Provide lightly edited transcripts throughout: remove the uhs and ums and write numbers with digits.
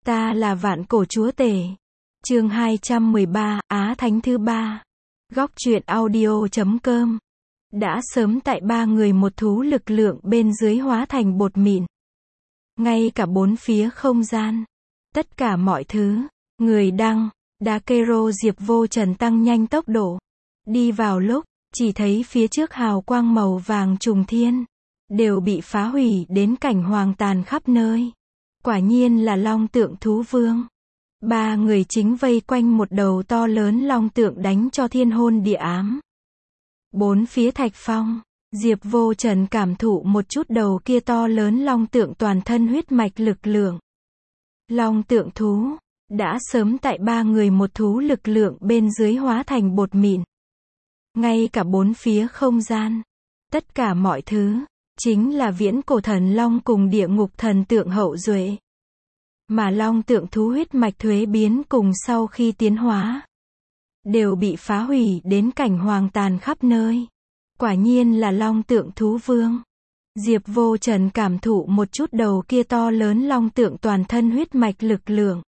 Ta là vạn cổ chúa tể. Chương 213, Á Thánh thứ ba. Góc truyện audio.com. Đã sớm tại ba người một thú lực lượng bên dưới hóa thành bột mịn. Ngay cả bốn phía không gian. Tất cả mọi thứ. Người đăng, Dakero Diệp Vô Trần tăng nhanh tốc độ. Đi vào lúc, chỉ thấy phía trước hào quang màu vàng trùng thiên. Đều bị phá hủy đến cảnh hoang tàn khắp nơi. Quả nhiên là long tượng thú vương. Ba người chính vây quanh một đầu to lớn long tượng đánh cho thiên hôn địa ám. Bốn phía thạch phong, Diệp Vô Trần cảm thụ một chút đầu kia to lớn long tượng toàn thân huyết mạch lực lượng. Long tượng thú, đã sớm tại ba người một thú lực lượng bên dưới hóa thành bột mịn. Ngay cả bốn phía không gian, tất cả mọi thứ, chính là viễn cổ thần long cùng địa ngục thần tượng hậu duệ. Mà long tượng thú huyết mạch thuế biến cùng sau khi tiến hóa, đều bị phá hủy đến cảnh hoang tàn khắp nơi. Quả nhiên là long tượng thú vương. Diệp Vô Trần cảm thụ một chút đầu kia to lớn long tượng toàn thân huyết mạch lực lượng.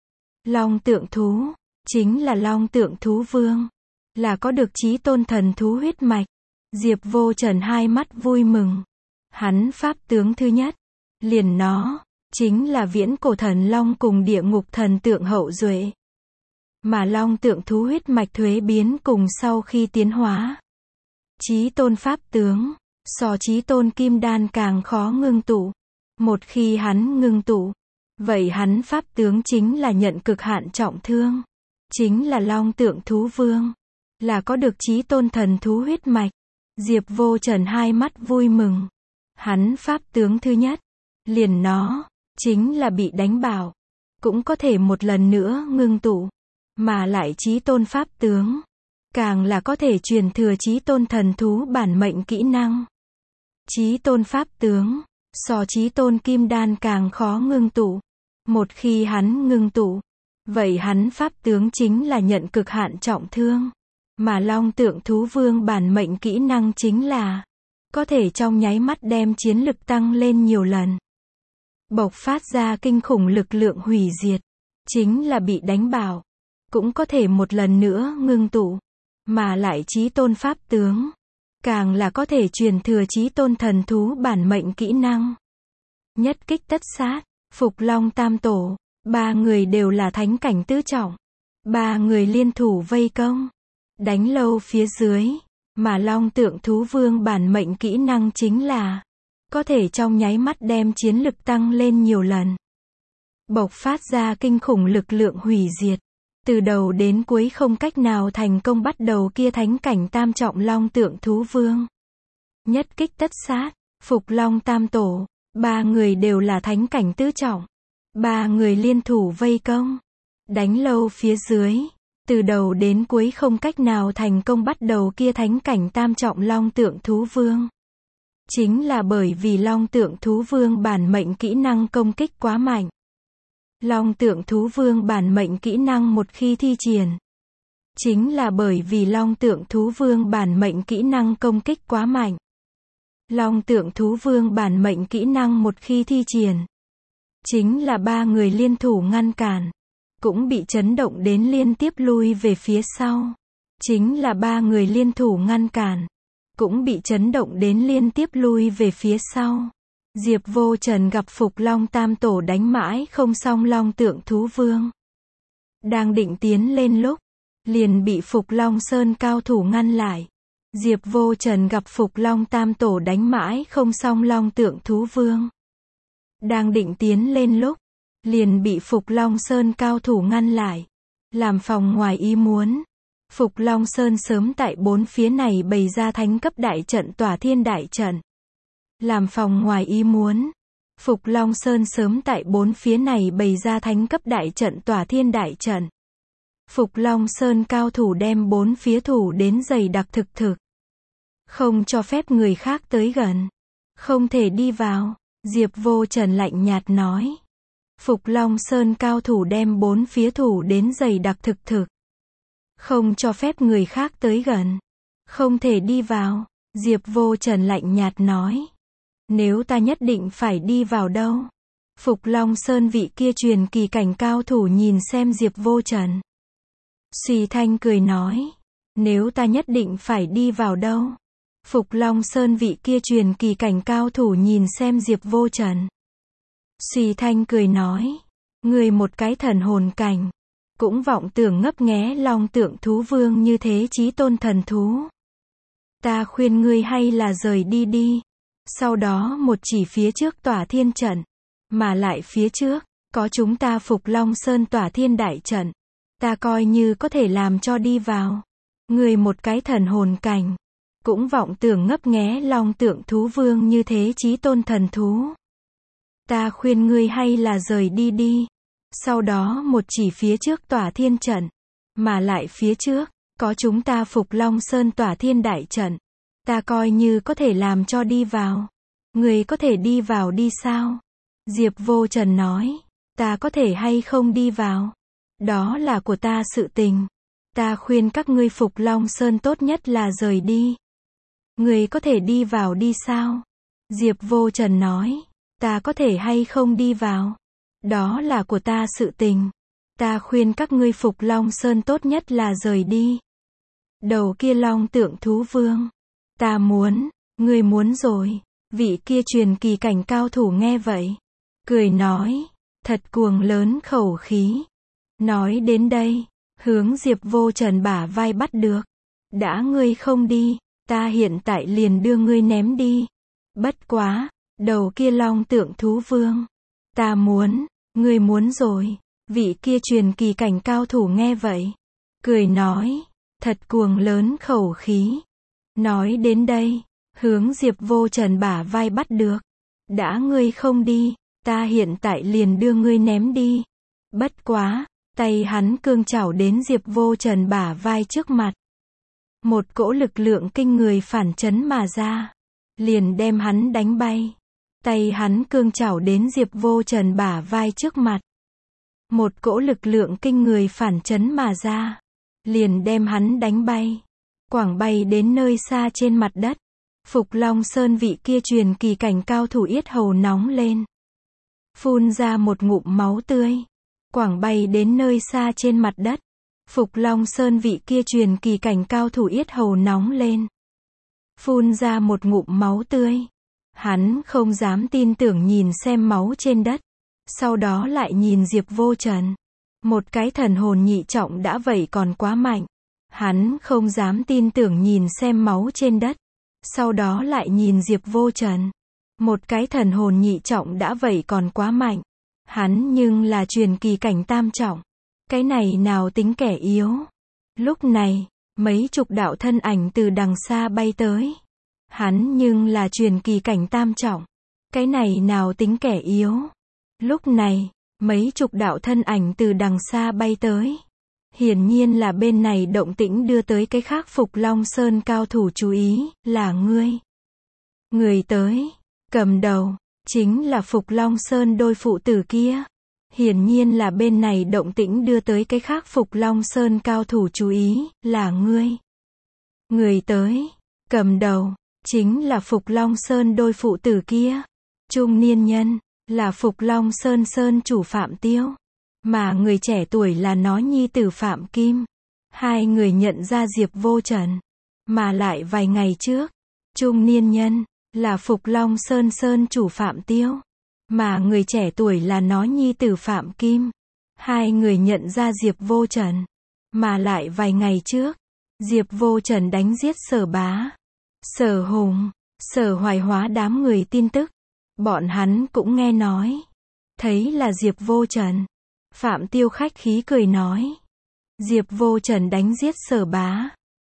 Long tượng thú, chính là long tượng thú vương. Là có được chí tôn thần thú huyết mạch. Diệp Vô Trần hai mắt vui mừng. Hắn pháp tướng thứ nhất, liền nó, chính là viễn cổ thần long cùng địa ngục thần tượng hậu duệ. Mà long tượng thú huyết mạch thuế biến cùng sau khi tiến hóa. Chí tôn pháp tướng, so chí tôn kim đan càng khó ngưng tụ. Một khi hắn ngưng tụ, vậy hắn pháp tướng chính là nhận cực hạn trọng thương. Chính là long tượng thú vương. Là có được chí tôn thần thú huyết mạch. Diệp Vô Trần hai mắt vui mừng. Hắn pháp tướng thứ nhất, liền nó, chính là bị đánh bảo. Cũng có thể một lần nữa ngưng tụ. Mà lại chí tôn pháp tướng. Càng là có thể truyền thừa chí tôn thần thú bản mệnh kỹ năng. Chí tôn pháp tướng, so chí tôn kim đan càng khó ngưng tụ. Một khi hắn ngưng tụ, vậy hắn pháp tướng chính là nhận cực hạn trọng thương. Mà long tượng thú vương bản mệnh kỹ năng chính là có thể trong nháy mắt đem chiến lực tăng lên nhiều lần. Bộc phát ra kinh khủng lực lượng hủy diệt. Chính là bị đánh bảo. Cũng có thể một lần nữa ngưng tụ. Mà lại chí tôn pháp tướng. Càng là có thể truyền thừa chí tôn thần thú bản mệnh kỹ năng. Nhất kích tất sát. Phục Long Tam Tổ. Ba người đều là thánh cảnh tứ trọng. Ba người liên thủ vây công. Đánh lâu phía dưới. Mà long tượng thú vương bản mệnh kỹ năng chính là có thể trong nháy mắt đem chiến lực tăng lên nhiều lần. Bộc phát ra kinh khủng lực lượng hủy diệt. Từ đầu đến cuối không cách nào thành công bắt đầu kia thánh cảnh tam trọng long tượng thú vương. Nhất kích tất sát. Phục Long Tam Tổ. Ba người đều là thánh cảnh tứ trọng. Ba người liên thủ vây công. Đánh lâu phía dưới. Từ đầu đến cuối không cách nào thành công bắt đầu kia thánh cảnh tam trọng long tượng thú vương. Chính là bởi vì long tượng thú vương bản mệnh kỹ năng công kích quá mạnh. Long tượng thú vương bản mệnh kỹ năng một khi thi triển. Chính là bởi vì long tượng thú vương bản mệnh kỹ năng công kích quá mạnh. Long tượng thú vương bản mệnh kỹ năng một khi thi triển. Chính là ba người liên thủ ngăn cản. Cũng bị chấn động đến liên tiếp lui về phía sau. Chính là ba người liên thủ ngăn cản. Cũng bị chấn động đến liên tiếp lui về phía sau. Diệp Vô Trần gặp Phục Long Tam Tổ đánh mãi không xong long tượng thú vương. Đang định tiến lên lúc, liền bị Phục Long Sơn cao thủ ngăn lại. Diệp Vô Trần gặp Phục Long Tam Tổ đánh mãi không xong long tượng thú vương. Đang định tiến lên lúc, liền bị Phục Long Sơn cao thủ ngăn lại. Làm phòng ngoài ý muốn. Phục Long Sơn sớm tại bốn phía này bày ra thánh cấp đại trận tỏa thiên đại trận. Làm phòng ngoài ý muốn. Phục Long Sơn sớm tại bốn phía này bày ra thánh cấp đại trận tỏa thiên đại trận. Phục Long Sơn cao thủ đem bốn phía thủ đến dày đặc thực. Không cho phép người khác tới gần. Không thể đi vào. Diệp Vô Trần lạnh nhạt nói. Phục Long Sơn cao thủ đem bốn phía thủ đến dày đặc thực. Không cho phép người khác tới gần. Không thể đi vào. Diệp Vô Trần lạnh nhạt nói. Nếu ta nhất định phải đi vào đâu? Phục Long Sơn vị kia truyền kỳ cảnh cao thủ nhìn xem Diệp Vô Trần. Suy thanh cười nói. Nếu ta nhất định phải đi vào đâu? Phục Long Sơn vị kia truyền kỳ cảnh cao thủ nhìn xem Diệp Vô Trần. Suy thanh cười nói. Ngươi một cái thần hồn cảnh. Cũng vọng tưởng ngấp nghé long tượng thú vương như thế chí tôn thần thú. Ta khuyên ngươi hay là rời đi đi. Sau đó một chỉ phía trước tỏa thiên trận. Mà lại phía trước, có chúng ta Phục Long Sơn tỏa thiên đại trận. Ta coi như có thể làm cho đi vào. Ngươi một cái thần hồn cảnh. Cũng vọng tưởng ngấp nghé long tượng thú vương như thế chí tôn thần thú. Ta khuyên ngươi hay là rời đi đi. Sau đó một chỉ phía trước tỏa thiên trận. Mà lại phía trước, có chúng ta Phục Long Sơn tỏa thiên đại trận. Ta coi như có thể làm cho đi vào. Ngươi có thể đi vào đi sao? Diệp Vô Trần nói. Ta có thể hay không đi vào? Đó là của ta sự tình. Ta khuyên các ngươi Phục Long Sơn tốt nhất là rời đi. Ngươi có thể đi vào đi sao? Diệp Vô Trần nói. Ta có thể hay không đi vào? Đó là của ta sự tình. Ta khuyên các ngươi Phục Long Sơn tốt nhất là rời đi. Đầu kia long tượng thú vương. Ta muốn. Ngươi muốn rồi. Vị kia truyền kỳ cảnh cao thủ nghe vậy. Cười nói. Thật cuồng lớn khẩu khí. Nói đến đây. Hướng Diệp Vô Trần bả vai bắt được. Đã ngươi không đi. Ta hiện tại liền đưa ngươi ném đi. Bất quá. Đầu kia long tượng thú vương. Ta muốn. Ngươi muốn rồi. Vị kia truyền kỳ cảnh cao thủ nghe vậy. Cười nói. Thật cuồng lớn khẩu khí. Nói đến đây. Hướng Diệp Vô Trần bả vai bắt được. Đã ngươi không đi. Ta hiện tại liền đưa ngươi ném đi. Bất quá. Tay hắn cương chảo đến Diệp Vô Trần bả vai trước mặt. Một cỗ lực lượng kinh người phản chấn mà ra. Liền đem hắn đánh bay. Tay hắn cương chảo đến Diệp Vô Trần bả vai trước mặt. Một cỗ lực lượng kinh người phản chấn mà ra. Liền đem hắn đánh bay. Quảng bay đến nơi xa trên mặt đất. Phục Long Sơn vị kia truyền kỳ cảnh cao thủ yết hầu nóng lên. Phun ra một ngụm máu tươi. Quảng bay đến nơi xa trên mặt đất. Phục Long Sơn vị kia truyền kỳ cảnh cao thủ yết hầu nóng lên. Phun ra một ngụm máu tươi. Hắn không dám tin tưởng nhìn xem máu trên đất. Sau đó lại nhìn Diệp Vô Trần. Một cái thần hồn nhị trọng đã vậy còn quá mạnh. Hắn không dám tin tưởng nhìn xem máu trên đất. Sau đó lại nhìn Diệp Vô Trần. Một cái thần hồn nhị trọng đã vậy còn quá mạnh. Hắn nhưng là truyền kỳ cảnh tam trọng. Cái này nào tính kẻ yếu. Lúc này, mấy chục đạo thân ảnh từ đằng xa bay tới. Hắn nhưng là truyền kỳ cảnh tam trọng. Cái này nào tính kẻ yếu. Lúc này, mấy chục đạo thân ảnh từ đằng xa bay tới. Hiển nhiên là bên này động tĩnh đưa tới cái khác Phục Long Sơn cao thủ chú ý, là ngươi. Người tới, cầm đầu, chính là Phục Long Sơn đôi phụ tử kia. Hiển nhiên là bên này động tĩnh đưa tới cái khác Phục Long Sơn cao thủ chú ý, là ngươi. Người tới, cầm đầu, chính là Phục Long Sơn đôi phụ tử kia. Trung niên nhân, là Phục Long Sơn Sơn chủ Phạm Tiêu. Mà người trẻ tuổi là nó nhi tử Phạm Kim. Hai người nhận ra Diệp Vô Trần. Mà lại vài ngày trước, trung niên nhân, là Phục Long Sơn Sơn chủ Phạm Tiêu. Mà người trẻ tuổi là nó nhi tử Phạm Kim. Hai người nhận ra Diệp Vô Trần. Mà lại vài ngày trước, Diệp Vô Trần đánh giết Sở Bá, Sở Hùng, Sở Hoài Hóa đám người tin tức. Bọn hắn cũng nghe nói. Thấy là Diệp Vô Trần. Phạm Tiêu khách khí cười nói. Diệp Vô Trần đánh giết Sở Bá,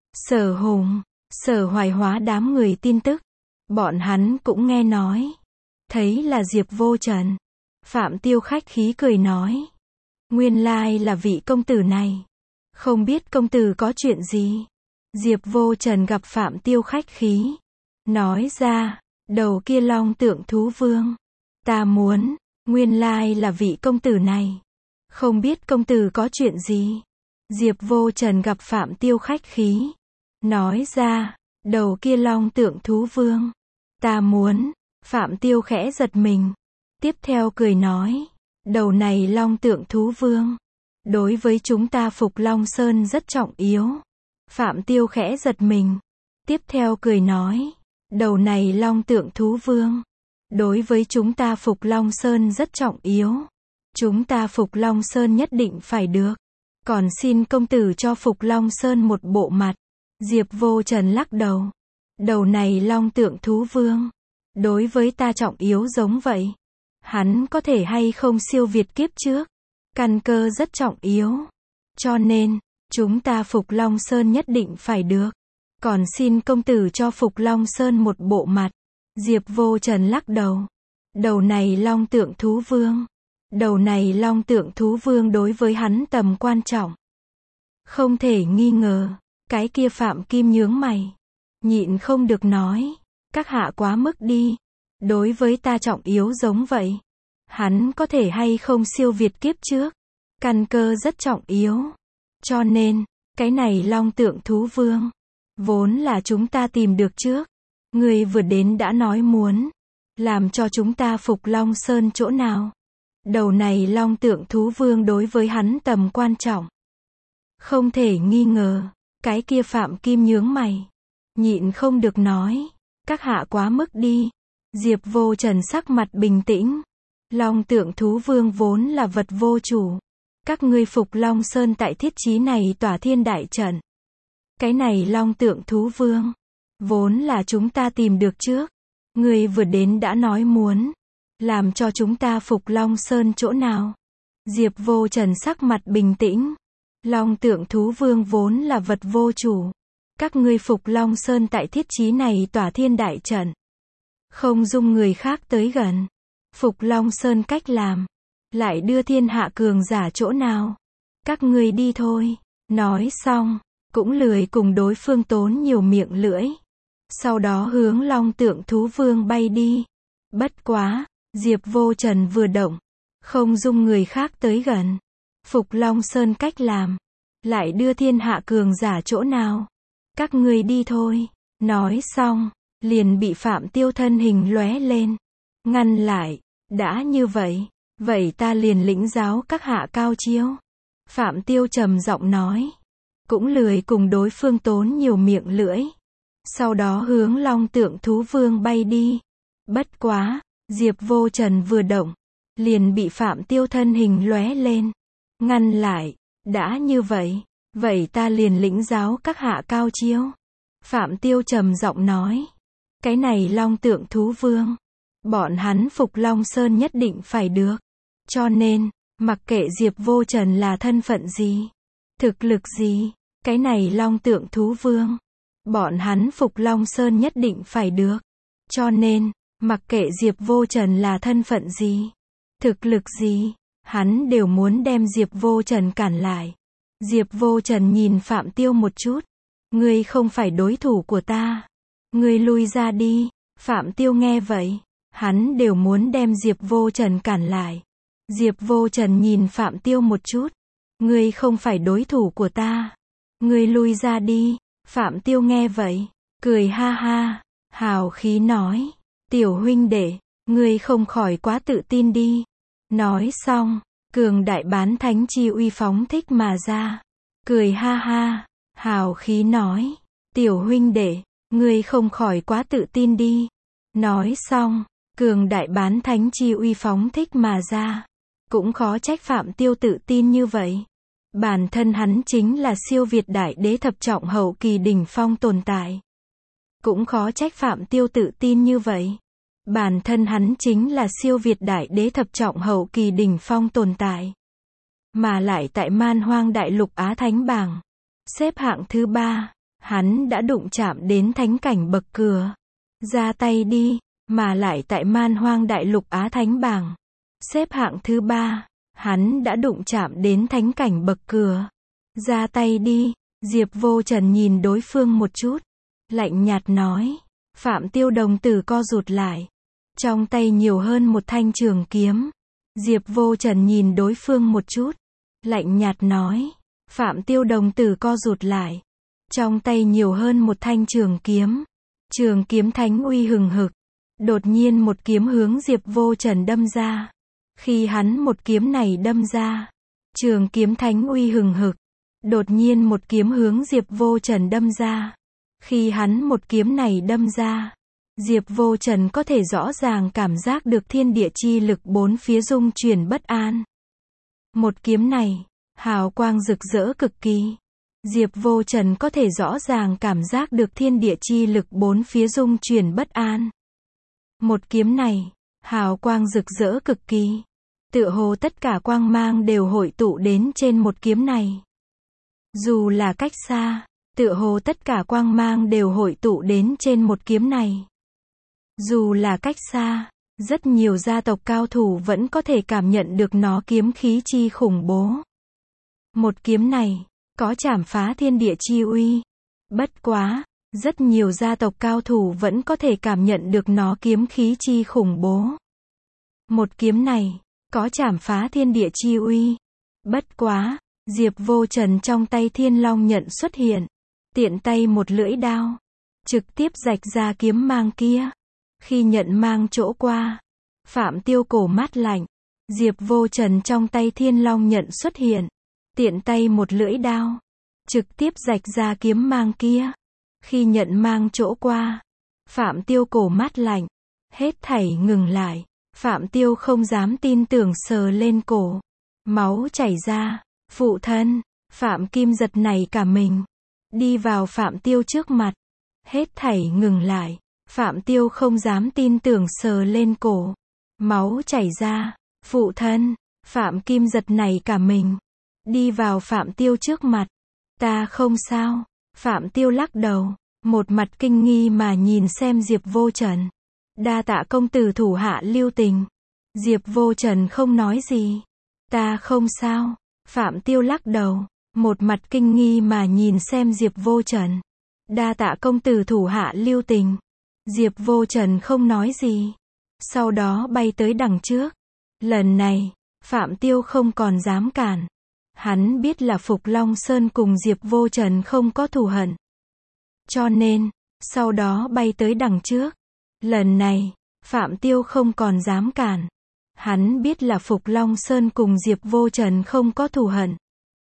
Sở Hùng, Sở Hoài Hóa đám người tin tức. Bọn hắn cũng nghe nói. Thấy là Diệp Vô Trần. Phạm Tiêu khách khí cười nói. Nguyên lai là vị công tử này. Không biết công tử có chuyện gì. Diệp Vô Trần gặp Phạm Tiêu khách khí. Nói ra, đầu kia long tượng thú vương. Ta muốn, nguyên lai là vị công tử này. Không biết công tử có chuyện gì. Diệp Vô Trần gặp Phạm Tiêu khách khí. Nói ra, đầu kia long tượng thú vương. Ta muốn, Phạm Tiêu khẽ giật mình. Tiếp theo cười nói, đầu này Long Tượng Thú Vương. Đối với chúng ta Phục Long Sơn rất trọng yếu. Phạm Tiêu khẽ giật mình. Tiếp theo cười nói, đầu này Long Tượng Thú Vương. Đối với chúng ta Phục Long Sơn rất trọng yếu. Chúng ta Phục Long Sơn nhất định phải được. Còn xin công tử cho Phục Long Sơn một bộ mặt. Diệp Vô Trần lắc đầu. Đầu này Long Tượng Thú Vương. Đối với ta trọng yếu giống vậy. Hắn có thể hay không siêu việt kiếp trước. Căn cơ rất trọng yếu. Cho nên, chúng ta Phục Long Sơn nhất định phải được. Còn xin công tử cho Phục Long Sơn một bộ mặt. Diệp Vô Trần lắc đầu. Đầu này Long Tượng Thú Vương. Đầu này Long Tượng Thú Vương đối với hắn tầm quan trọng. Không thể nghi ngờ. Cái kia Phạm Kim nhướng mày. Nhịn không được nói. Các hạ quá mức đi. Đối với ta trọng yếu giống vậy. Hắn có thể hay không siêu việt kiếp trước. Căn cơ rất trọng yếu. Cho nên, cái này Long Tượng Thú Vương. Vốn là chúng ta tìm được trước. Người vừa đến đã nói muốn. Làm cho chúng ta Phục Long Sơn chỗ nào. Đầu này Long Tượng Thú Vương đối với hắn tầm quan trọng. Không thể nghi ngờ. Cái kia Phạm Kim nhướng mày. Nhịn không được nói. Các hạ quá mức đi. Diệp Vô Trần sắc mặt bình tĩnh. Long Tượng Thú Vương vốn là vật vô chủ. Các ngươi Phục Long Sơn tại thiết trí này tỏa thiên đại trận. Cái này Long Tượng Thú Vương. Vốn là chúng ta tìm được trước. Ngươi vừa đến đã nói muốn. Làm cho chúng ta Phục Long Sơn chỗ nào. Diệp Vô Trần sắc mặt bình tĩnh. Long Tượng Thú Vương vốn là vật vô chủ. Các ngươi Phục Long Sơn tại thiết trí này tỏa thiên đại trận. Không dung người khác tới gần. Phục Long Sơn cách làm. Lại đưa thiên hạ cường giả chỗ nào. Các ngươi đi thôi. Nói xong. Cũng lười cùng đối phương tốn nhiều miệng lưỡi. Sau đó hướng Long Tượng Thú Vương bay đi. Bất quá. Diệp Vô Trần vừa động. Không dung người khác tới gần. Phục Long Sơn cách làm. Lại đưa thiên hạ cường giả chỗ nào. Các ngươi đi thôi. Nói xong. Liền bị Phạm Tiêu thân hình lóe lên. Ngăn lại. Đã như vậy. Vậy ta liền lĩnh giáo các hạ cao chiêu. Phạm Tiêu trầm giọng nói. Cũng lười cùng đối phương tốn nhiều miệng lưỡi. Sau đó hướng Long Tượng Thú Vương bay đi. Bất quá. Diệp Vô Trần vừa động. Liền bị Phạm Tiêu thân hình lóe lên. Ngăn lại. Đã như vậy. Vậy ta liền lĩnh giáo các hạ cao chiêu. Phạm Tiêu trầm giọng nói. Cái này Long Tượng Thú Vương. Bọn hắn Phục Long Sơn nhất định phải được. Cho nên, mặc kệ Diệp Vô Trần là thân phận gì. Thực lực gì. Cái này Long Tượng Thú Vương. Bọn hắn Phục Long Sơn nhất định phải được. Cho nên, mặc kệ Diệp Vô Trần là thân phận gì. Thực lực gì. Hắn đều muốn đem Diệp Vô Trần cản lại. Diệp Vô Trần nhìn Phạm Tiêu một chút. Ngươi không phải đối thủ của ta. Ngươi lui ra đi. Phạm Tiêu nghe vậy. Hắn đều muốn đem Diệp Vô Trần cản lại. Diệp Vô Trần nhìn Phạm Tiêu một chút. Ngươi không phải đối thủ của ta. Ngươi lui ra đi. Phạm Tiêu nghe vậy. Cười ha ha. Hào khí nói. Tiểu huynh đệ. Ngươi không khỏi quá tự tin đi. Nói xong. Cường đại bán thánh chi uy phóng thích mà ra. Cười ha ha. Hào khí nói. Tiểu huynh đệ. Ngươi không khỏi quá tự tin đi. Nói xong. Cường đại bán thánh chi uy phóng thích mà ra. Cũng khó trách Phạm Tiêu tự tin như vậy. Bản thân hắn chính là siêu việt đại đế thập trọng hậu kỳ đỉnh phong tồn tại. Cũng khó trách Phạm Tiêu tự tin như vậy. Bản thân hắn chính là siêu việt đại đế thập trọng hậu kỳ đỉnh phong tồn tại. Mà lại tại Man Hoang Đại Lục Á Thánh bảng. Xếp hạng thứ 3. Hắn đã đụng chạm đến thánh cảnh bậc cửa. Ra tay đi. Mà lại tại Man Hoang Đại Lục Á Thánh bảng. Xếp hạng thứ 3. Hắn đã đụng chạm đến thánh cảnh bậc cửa. Ra tay đi. Diệp Vô Trần nhìn đối phương một chút. Lạnh nhạt nói. Phạm Tiêu đồng tử co rụt lại. Trong tay nhiều hơn một thanh trường kiếm. Diệp Vô Trần nhìn đối phương một chút. Lạnh nhạt nói. Phạm Tiêu đồng tử co rụt lại. Trong tay nhiều hơn một thanh trường kiếm. Trường kiếm thánh uy hừng hực. Đột nhiên một kiếm hướng Diệp Vô Trần đâm ra. Khi hắn một kiếm này đâm ra, trường kiếm thánh uy hừng hực. Đột nhiên một kiếm hướng Diệp Vô Trần đâm ra. Khi hắn một kiếm này đâm ra, Diệp Vô Trần có thể rõ ràng cảm giác được thiên địa chi lực bốn phía rung chuyển bất an. Một kiếm này, hào quang rực rỡ cực kỳ. Diệp Vô Trần có thể rõ ràng cảm giác được thiên địa chi lực bốn phía rung chuyển bất an. Một kiếm này, hào quang rực rỡ cực kỳ. Tựa hồ tất cả quang mang đều hội tụ đến trên một kiếm này. Dù là cách xa, tựa hồ tất cả quang mang đều hội tụ đến trên một kiếm này. Dù là cách xa, rất nhiều gia tộc cao thủ vẫn có thể cảm nhận được nó kiếm khí chi khủng bố. Một kiếm này, có chảm phá thiên địa chi uy. Bất quá, rất nhiều gia tộc cao thủ vẫn có thể cảm nhận được nó kiếm khí chi khủng bố. Một kiếm này, có chảm phá thiên địa chi uy. Bất quá, Diệp Vô Trần trong tay Thiên Long nhận xuất hiện. Tiện tay một lưỡi đao, trực tiếp rạch ra kiếm mang kia. Khi nhận mang chỗ qua, Phạm Tiêu cổ mát lạnh. Diệp Vô Trần trong tay Thiên Long nhận xuất hiện. Tiện tay một lưỡi đao, trực tiếp rạch ra kiếm mang kia. Khi nhận mang chỗ qua, Phạm Tiêu cổ mát lạnh. Hết thảy ngừng lại. Phạm Tiêu không dám tin tưởng sờ lên cổ. Máu chảy ra. Phụ thân, Phạm Kim giật nảy cả mình. Đi vào Phạm Tiêu trước mặt. Hết thảy ngừng lại. Phạm Tiêu không dám tin tưởng sờ lên cổ. Máu chảy ra. Phụ thân, Phạm Kim giật nảy cả mình. Đi vào Phạm Tiêu trước mặt. Ta không sao. Phạm Tiêu lắc đầu. Một mặt kinh nghi mà nhìn xem Diệp Vô Trần. Đa tạ công tử thủ hạ lưu tình. Diệp Vô Trần không nói gì. Ta không sao. Phạm Tiêu lắc đầu. Một mặt kinh nghi mà nhìn xem Diệp Vô Trần. Đa tạ công tử thủ hạ lưu tình. Diệp Vô Trần không nói gì. Sau đó bay tới đằng trước. Lần này, Phạm Tiêu không còn dám cản. Hắn biết là Phục Long Sơn cùng Diệp Vô Trần không có thù hận. Cho nên, sau đó bay tới đằng trước. Lần này, Phạm Tiêu không còn dám cản. Hắn biết là Phục Long Sơn cùng Diệp Vô Trần không có thù hận.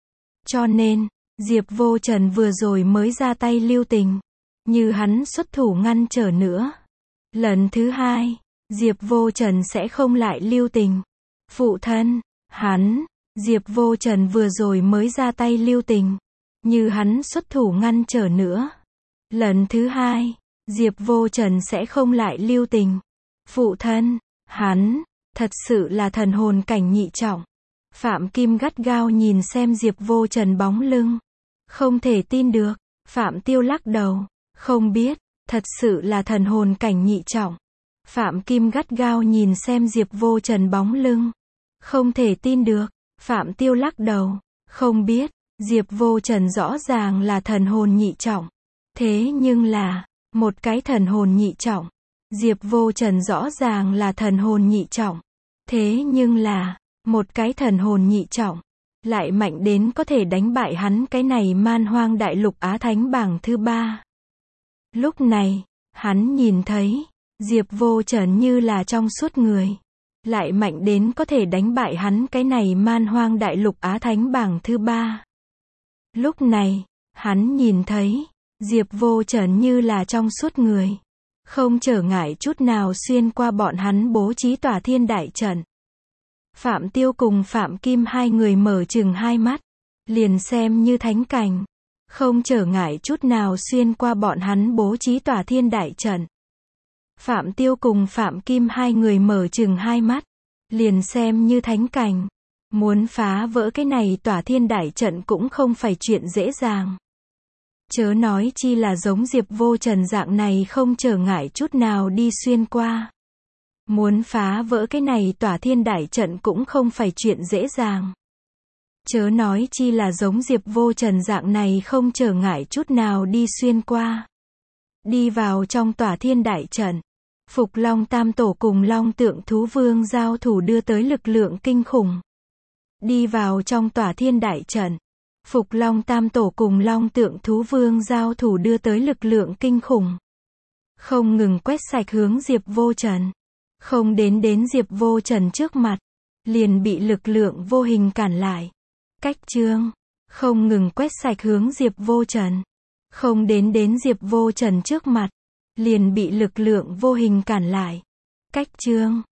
Cho nên, Diệp Vô Trần vừa rồi mới ra tay lưu tình. Như hắn xuất thủ ngăn trở nữa. Lần thứ hai, Diệp Vô Trần sẽ không lại lưu tình. Phụ thân, hắn, Diệp Vô Trần vừa rồi mới ra tay lưu tình. Như hắn xuất thủ ngăn trở nữa. Lần thứ hai, Diệp Vô Trần sẽ không lại lưu tình. Phụ thân, hắn, thật sự là thần hồn cảnh nhị trọng. Phạm Kim gắt gao nhìn xem Diệp Vô Trần bóng lưng. Không thể tin được. Phạm Tiêu lắc đầu. Không biết, thật sự là thần hồn cảnh nhị trọng. Phạm Kim gắt gao nhìn xem Diệp Vô Trần bóng lưng. Không thể tin được. Phạm Tiêu lắc đầu. Không biết, Diệp Vô Trần rõ ràng là thần hồn nhị trọng. Thế nhưng là, một cái thần hồn nhị trọng. Diệp Vô Trần rõ ràng là thần hồn nhị trọng. Thế nhưng là, một cái thần hồn nhị trọng. Lại mạnh đến có thể đánh bại hắn cái này Man Hoang Đại Lục Á Thánh bảng thứ 3. Lúc này, hắn nhìn thấy, Diệp Vô Trần như là trong suốt người. Lại mạnh đến có thể đánh bại hắn cái này Man Hoang Đại Lục Á Thánh bảng thứ 3. Lúc này, hắn nhìn thấy, Diệp Vô Trần như là trong suốt người. Không trở ngại chút nào xuyên qua bọn hắn bố trí tỏa thiên đại trận. Phạm Tiêu cùng Phạm Kim hai người mở chừng hai mắt. Liền xem như thánh cảnh. Không trở ngại chút nào xuyên qua bọn hắn bố trí tỏa thiên đại trận. Phạm Tiêu cùng Phạm Kim hai người mở chừng hai mắt. Liền xem như thánh cảnh. Muốn phá vỡ cái này tỏa thiên đại trận cũng không phải chuyện dễ dàng. Chớ nói chi là giống Diệp Vô Trần dạng này không trở ngại chút nào đi xuyên qua. Muốn phá vỡ cái này tỏa thiên đại trận cũng không phải chuyện dễ dàng. Chớ nói chi là giống Diệp Vô Trần dạng này không trở ngại chút nào đi xuyên qua. Đi vào trong tỏa thiên đại trận. Phục Long Tam Tổ cùng Long Tượng Thú Vương giao thủ đưa tới lực lượng kinh khủng. Đi vào trong tỏa thiên đại trận. Phục Long Tam Tổ cùng Long Tượng Thú Vương giao thủ đưa tới lực lượng kinh khủng. Không ngừng quét sạch hướng Diệp Vô Trần. Không đến Diệp Vô Trần trước mặt. Liền bị lực lượng vô hình cản lại. Cách chương. Không ngừng quét sạch hướng Diệp Vô Trần. Không đến Diệp Vô Trần trước mặt. Liền bị lực lượng vô hình cản lại. Cách chương.